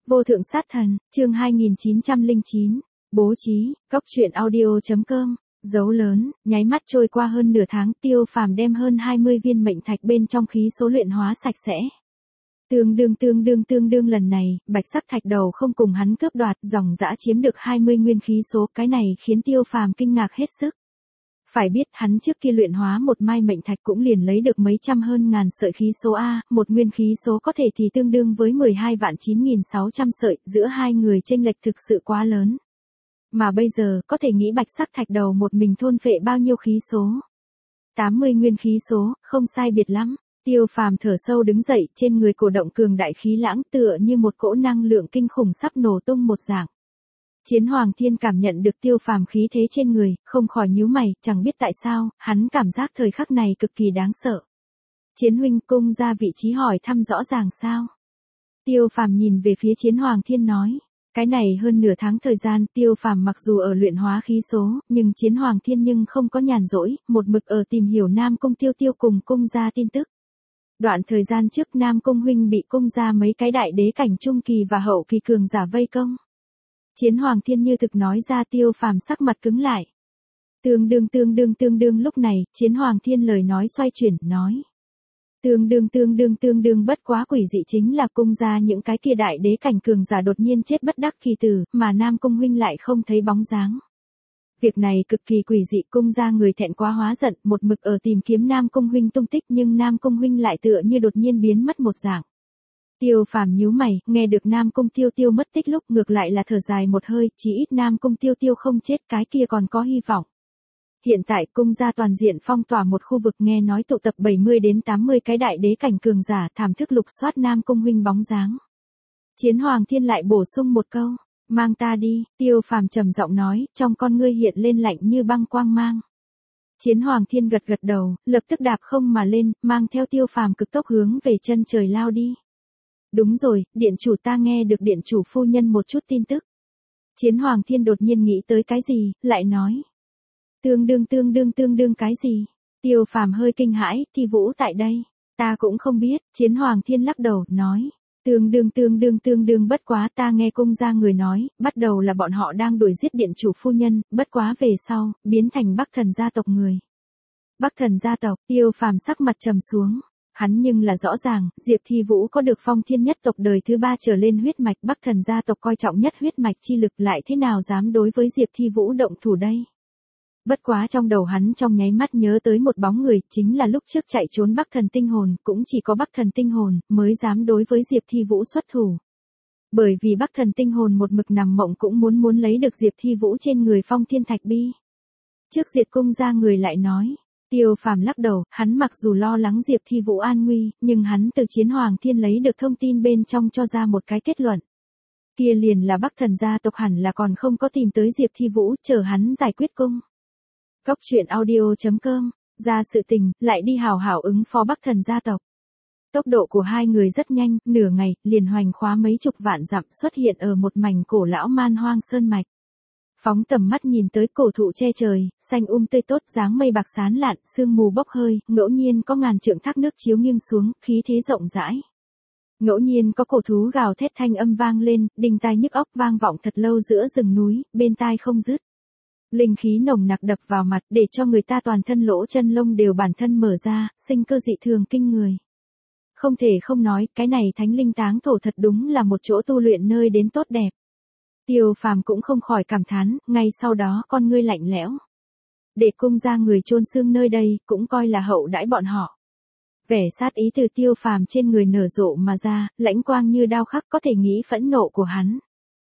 Vô thượng sát thần, chương 2909, bố trí, góc truyện audio.com, dấu lớn, nháy mắt trôi qua hơn nửa tháng, Tiêu Phàm đem hơn 20 viên mệnh thạch bên trong khí số luyện hóa sạch sẽ. Tương đương lần này, bạch sắc thạch đầu không cùng hắn cướp đoạt, dòng dã chiếm được 20 nguyên khí số, cái này khiến Tiêu Phàm kinh ngạc hết sức. Phải biết hắn trước kia luyện hóa một mai mệnh thạch cũng liền lấy được mấy trăm hơn ngàn sợi khí số A, một nguyên khí số có thể thì tương đương với 12 vạn 9.600 sợi, giữa hai người chênh lệch thực sự quá lớn. Mà bây giờ, có thể nghĩ bạch sắc thạch đầu một mình thôn phệ bao nhiêu khí số? 80 nguyên khí số, không sai biệt lắm. Tiêu Phàm thở sâu đứng dậy, trên người cổ động cường đại khí lãng tựa như một cỗ năng lượng kinh khủng sắp nổ tung một dạng. Chiến Hoàng Thiên cảm nhận được Tiêu Phàm khí thế trên người, không khỏi nhíu mày, chẳng biết tại sao, hắn cảm giác thời khắc này cực kỳ đáng sợ. Chiến huynh, cung ra vị trí hỏi thăm rõ ràng sao? Tiêu Phàm nhìn về phía Chiến Hoàng Thiên nói. Cái này hơn nửa tháng thời gian, Tiêu Phàm mặc dù ở luyện hóa khí số, nhưng Chiến Hoàng Thiên nhưng không có nhàn rỗi, một mực ở tìm hiểu Nam Cung Tiêu Tiêu cùng cung gia tin tức. Đoạn thời gian trước Nam Cung huynh bị cung gia mấy cái đại đế cảnh trung kỳ và hậu kỳ cường giả vây công. Chiến Hoàng Thiên như thực nói ra. Tiêu Phàm sắc mặt cứng lại. Tương đương lúc này, Chiến Hoàng Thiên lời nói xoay chuyển, nói. Tương đương bất quá quỷ dị chính là cung gia những cái kia đại đế cảnh cường giả đột nhiên chết bất đắc kỳ tử, mà Nam Cung huynh lại không thấy bóng dáng. Việc này cực kỳ quỷ dị, cung gia người thẹn quá hóa giận, một mực ở tìm kiếm Nam Cung huynh tung tích nhưng Nam Cung huynh lại tựa như đột nhiên biến mất một dạng. Tiêu Phàm nhíu mày, nghe được Nam Cung Tiêu Tiêu mất tích lúc ngược lại là thở dài một hơi, chỉ ít Nam Cung Tiêu Tiêu không chết, cái kia còn có hy vọng. Hiện tại cung gia toàn diện phong tỏa một khu vực, nghe nói tụ tập 70 đến 80 cái đại đế cảnh cường giả, thảm thức lục soát Nam Cung huynh bóng dáng. Chiến Hoàng Thiên lại bổ sung một câu, mang ta đi. Tiêu Phàm trầm giọng nói, trong con ngươi hiện lên lạnh như băng quang mang. Chiến Hoàng Thiên gật gật đầu, lập tức đạp không mà lên, mang theo Tiêu Phàm cực tốc hướng về chân trời lao đi. Đúng rồi, điện chủ, ta nghe được điện chủ phu nhân một chút tin tức. Chiến Hoàng Thiên đột nhiên nghĩ tới cái gì, lại nói. Tương đương cái gì? Tiêu Phàm hơi kinh hãi, Thi Vũ tại đây. Ta cũng không biết. Chiến Hoàng Thiên lắc đầu, nói. Tương đương bất quá ta nghe cung gia người nói, bắt đầu là bọn họ đang đuổi giết điện chủ phu nhân, bất quá về sau, biến thành Bắc Thần gia tộc người. Bắc Thần gia tộc, Tiêu Phàm sắc mặt trầm xuống. Hắn nhưng là rõ ràng, Diệp Thi Vũ có được phong thiên nhất tộc đời thứ 3 trở lên huyết mạch, Bắc Thần gia tộc coi trọng nhất huyết mạch chi lực, lại thế nào dám đối với Diệp Thi Vũ động thủ đây? Bất quá trong đầu hắn trong nháy mắt nhớ tới một bóng người, chính là lúc trước chạy trốn Bắc Thần tinh hồn, cũng chỉ có Bắc Thần tinh hồn mới dám đối với Diệp Thi Vũ xuất thủ. Bởi vì Bắc Thần tinh hồn một mực nằm mộng cũng muốn lấy được Diệp Thi Vũ trên người phong thiên thạch bi. Trước diệt cung gia người lại nói. Tiêu Phàm lắc đầu, hắn mặc dù lo lắng Diệp Thi Vũ an nguy, nhưng hắn từ Chiến Hoàng Thiên lấy được thông tin bên trong cho ra một cái kết luận. Kia liền là Bắc Thần gia tộc hẳn là còn không có tìm tới Diệp Thi Vũ, chờ hắn giải quyết cung. Góc truyện audio.com, ra sự tình, lại đi hào hảo ứng phó Bắc Thần gia tộc. Tốc độ của hai người rất nhanh, nửa ngày, liền hoành khóa mấy chục vạn dặm, xuất hiện ở một mảnh cổ lão man hoang sơn mạch. Phóng tầm mắt nhìn tới cổ thụ che trời, xanh tươi tốt, dáng mây bạc xán lạn, sương mù bốc hơi, ngẫu nhiên có ngàn trượng thác nước chiếu nghiêng xuống, khí thế rộng rãi. Ngẫu nhiên có cổ thú gào thét thanh âm vang lên, đinh tai nhức óc vang vọng thật lâu giữa rừng núi, bên tai không dứt. Linh khí nồng nặc đập vào mặt, để cho người ta toàn thân lỗ chân lông đều bản thân mở ra, sinh cơ dị thường kinh người. Không thể không nói, cái này thánh linh táng thổ thật đúng là một chỗ tu luyện nơi đến tốt đẹp. Tiêu Phàm cũng không khỏi cảm thán, ngay sau đó con ngươi lạnh lẽo. Để cung gia người chôn xương nơi đây, cũng coi là hậu đãi bọn họ. Vẻ sát ý từ Tiêu Phàm trên người nở rộ mà ra, lãnh quang như đao khắc, có thể nghĩ phẫn nộ của hắn.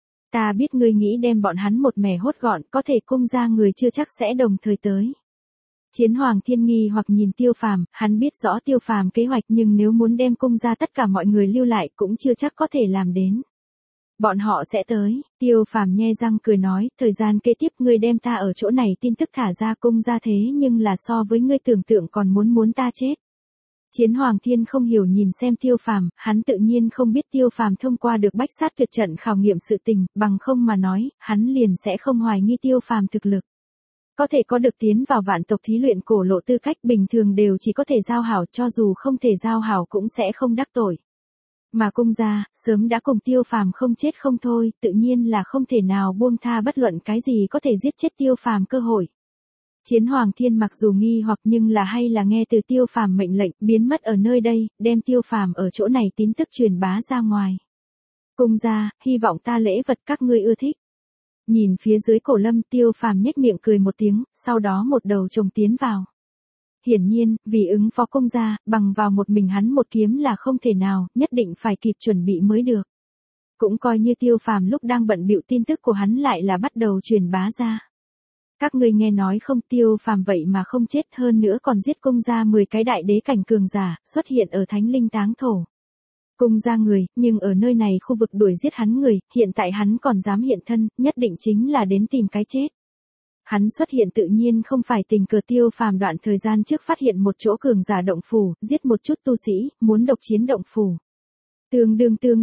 Ta biết ngươi nghĩ đem bọn hắn một mẻ hốt gọn, có thể cung gia người chưa chắc sẽ đồng thời tới. Chiến Hoàng Thiên nghi hoặc nhìn Tiêu Phàm, hắn biết rõ Tiêu Phàm kế hoạch, nhưng nếu muốn đem cung gia tất cả mọi người lưu lại cũng chưa chắc có thể làm đến. Bọn họ sẽ tới. Tiêu Phàm nhe răng cười nói, thời gian kế tiếp ngươi đem ta ở chỗ này tin tức thả ra cung gia thế nhưng là so với ngươi tưởng tượng còn muốn ta chết. Chiến Hoàng Thiên không hiểu nhìn xem Tiêu Phàm, hắn tự nhiên không biết Tiêu Phàm thông qua được bách sát tuyệt trận khảo nghiệm sự tình, bằng không mà nói, hắn liền sẽ không hoài nghi Tiêu Phàm thực lực. Có thể có được tiến vào vạn tộc thí luyện cổ lộ tư cách, bình thường đều chỉ có thể giao hảo, cho dù không thể giao hảo cũng sẽ không đắc tội. Mà cung gia, sớm đã cùng Tiêu Phàm không chết không thôi, tự nhiên là không thể nào buông tha bất luận cái gì có thể giết chết Tiêu Phàm cơ hội. Chiến Hoàng Thiên mặc dù nghi hoặc nhưng là hay là nghe từ Tiêu Phàm mệnh lệnh, biến mất ở nơi đây, đem Tiêu Phàm ở chỗ này tin tức truyền bá ra ngoài. Cung gia, hy vọng ta lễ vật các ngươi ưa thích. Nhìn phía dưới Cổ Lâm, Tiêu Phàm nhếch miệng cười một tiếng, sau đó một đầu chồng tiến vào. Hiển nhiên, vì ứng phó cung gia, bằng vào một mình hắn một kiếm là không thể nào, nhất định phải kịp chuẩn bị mới được. Cũng coi như Tiêu Phàm lúc đang bận bịu tin tức của hắn lại là bắt đầu truyền bá ra. Các ngươi nghe nói không, Tiêu Phàm vậy mà không chết, hơn nữa còn giết cung gia 10 cái đại đế cảnh cường giả, xuất hiện ở Thánh Linh Táng Thổ. Cung gia người, nhưng ở nơi này khu vực đuổi giết hắn người, hiện tại hắn còn dám hiện thân, nhất định chính là đến tìm cái chết. Hắn xuất hiện tự nhiên không phải tình cờ. Tiêu Phàm đoạn thời gian trước phát hiện một chỗ cường giả động phủ, giết một chút tu sĩ, muốn độc chiến động phủ. Tương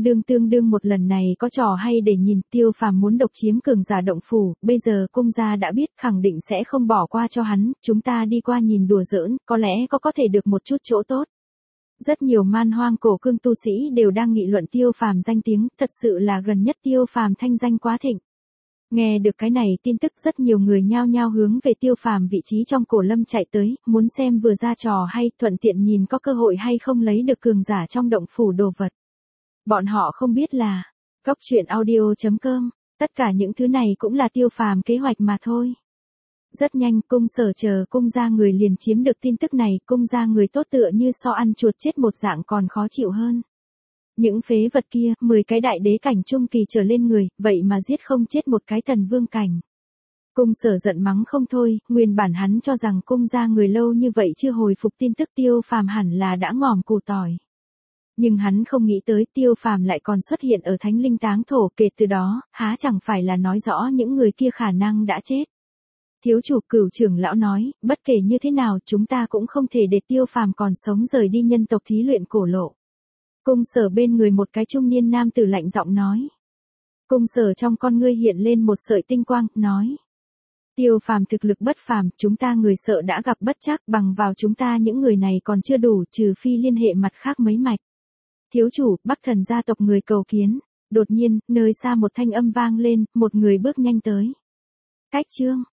đương một lần này có trò hay để nhìn. Tiêu Phàm muốn độc chiếm cường giả động phủ, bây giờ cung gia đã biết, khẳng định sẽ không bỏ qua cho hắn, chúng ta đi qua nhìn đùa giỡn, có lẽ có thể được một chút chỗ tốt. Rất nhiều man hoang cổ cương tu sĩ đều đang nghị luận Tiêu Phàm danh tiếng, thật sự là gần nhất Tiêu Phàm thanh danh quá thịnh. Nghe được cái này tin tức, rất nhiều người nhao nhao hướng về Tiêu Phàm vị trí trong Cổ Lâm chạy tới, muốn xem vừa ra trò hay, thuận tiện nhìn có cơ hội hay không lấy được cường giả trong động phủ đồ vật. Bọn họ không biết là, goctruyện.audio.com, tất cả những thứ này cũng là Tiêu Phàm kế hoạch mà thôi. Rất nhanh, cung sở chờ cung gia người liền chiếm được tin tức này, cung gia người tốt tựa như so ăn chuột chết một dạng còn khó chịu hơn. Những phế vật kia, 10 cái đại đế cảnh trung kỳ trở lên người, vậy mà giết không chết một cái thần vương cảnh. Cung sở giận mắng không thôi, nguyên bản hắn cho rằng cung gia người lâu như vậy chưa hồi phục tin tức Tiêu Phàm hẳn là đã ngòm củ tỏi. Nhưng hắn không nghĩ tới Tiêu Phàm lại còn xuất hiện ở Thánh Linh Táng Thổ, kể từ đó, há chẳng phải là nói rõ những người kia khả năng đã chết. Thiếu chủ Cửu trưởng lão nói, bất kể như thế nào chúng ta cũng không thể để Tiêu Phàm còn sống rời đi nhân tộc thí luyện cổ lộ. Cung sở bên người một cái trung niên nam tử lạnh giọng nói. Cung sở trong con ngươi hiện lên một sợi tinh quang, nói. Tiêu Phàm thực lực bất phàm, chúng ta người sợ đã gặp bất trắc, bằng vào chúng ta những người này còn chưa đủ, trừ phi liên hệ mặt khác mấy mạch. Thiếu chủ, Bắc Thần gia tộc người cầu kiến. Đột nhiên, nơi xa một thanh âm vang lên, một người bước nhanh tới. Cách chương.